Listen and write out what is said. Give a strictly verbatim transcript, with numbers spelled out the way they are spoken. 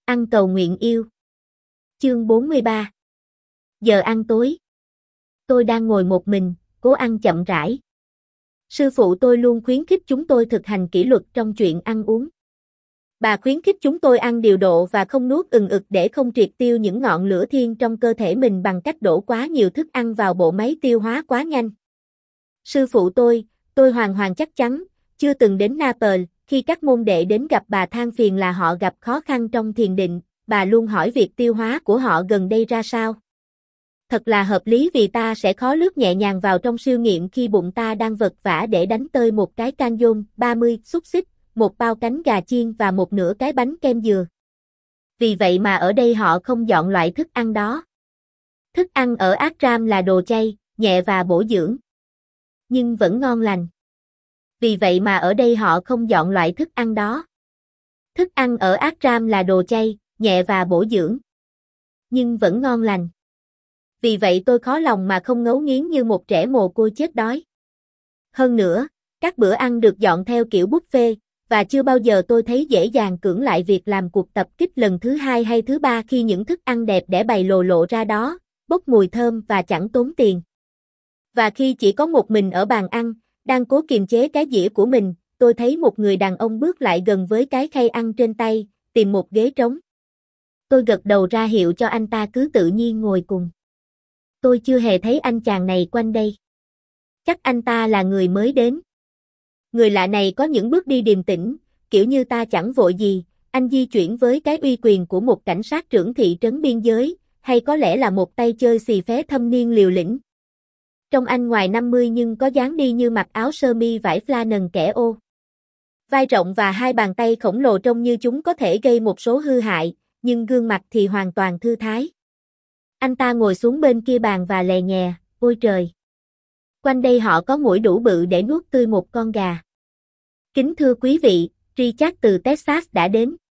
Ăn cầu nguyện yêu. Chương bốn mươi ba. Giờ ăn tối. Tôi đang ngồi một mình, cố ăn chậm rãi. Sư phụ tôi luôn khuyến khích chúng tôi thực hành kỷ luật trong chuyện ăn uống. Bà khuyến khích chúng tôi ăn điều độ và không nuốt ừng ực để không triệt tiêu những ngọn lửa thiên trong cơ thể mình bằng cách đổ quá nhiều thức ăn vào bộ máy tiêu hóa quá nhanh. Sư phụ tôi, tôi hoàn hoàn chắc chắn, chưa từng đến Naples. Khi các môn đệ đến gặp bà than phiền là họ gặp khó khăn trong thiền định, bà luôn hỏi việc tiêu hóa của họ gần đây ra sao. Thật là hợp lý vì ta sẽ khó lướt nhẹ nhàng vào trong siêu nghiệm khi bụng ta đang vật vã để đánh tơi một cái canyon ba mươi xúc xích, một bao cánh gà chiên và một nửa cái bánh kem dừa. Vì vậy mà ở đây họ không dọn loại thức ăn đó. Thức ăn ở ashram là đồ chay, nhẹ và bổ dưỡng. Nhưng vẫn ngon lành. Vì vậy mà ở đây họ không dọn loại thức ăn đó. Thức ăn ở ashram là đồ chay, nhẹ và bổ dưỡng. Nhưng vẫn ngon lành. Vì vậy tôi khó lòng mà không ngấu nghiến như một trẻ mồ côi chết đói. Hơn nữa, các bữa ăn được dọn theo kiểu buffet, và chưa bao giờ tôi thấy dễ dàng cưỡng lại việc làm cuộc tập kích lần thứ hai hay thứ ba khi những thức ăn đẹp đẽ bày lồ lộ ra đó, bốc mùi thơm và chẳng tốn tiền. Và khi chỉ có một mình ở bàn ăn, đang cố kiềm chế cái dĩa của mình, tôi thấy một người đàn ông bước lại gần với cái khay ăn trên tay, tìm một ghế trống. Tôi gật đầu ra hiệu cho anh ta cứ tự nhiên ngồi cùng. Tôi chưa hề thấy anh chàng này quanh đây. Chắc anh ta là người mới đến. Người lạ này có những bước đi điềm tĩnh, kiểu như ta chẳng vội gì, anh di chuyển với cái uy quyền của một cảnh sát trưởng thị trấn biên giới, hay có lẽ là một tay chơi xì phé thâm niên liều lĩnh. Trông anh ngoài năm mươi nhưng có dáng đi như mặc áo sơ mi vải flannel kẻ ô. Vai rộng và hai bàn tay khổng lồ trông như chúng có thể gây một số hư hại, nhưng gương mặt thì hoàn toàn thư thái. Anh ta ngồi xuống bên kia bàn và lè nhè, ôi trời. Quanh đây họ có muỗi đủ bự để nuốt tươi một con gà. Kính thưa quý vị, Richard từ Texas đã đến.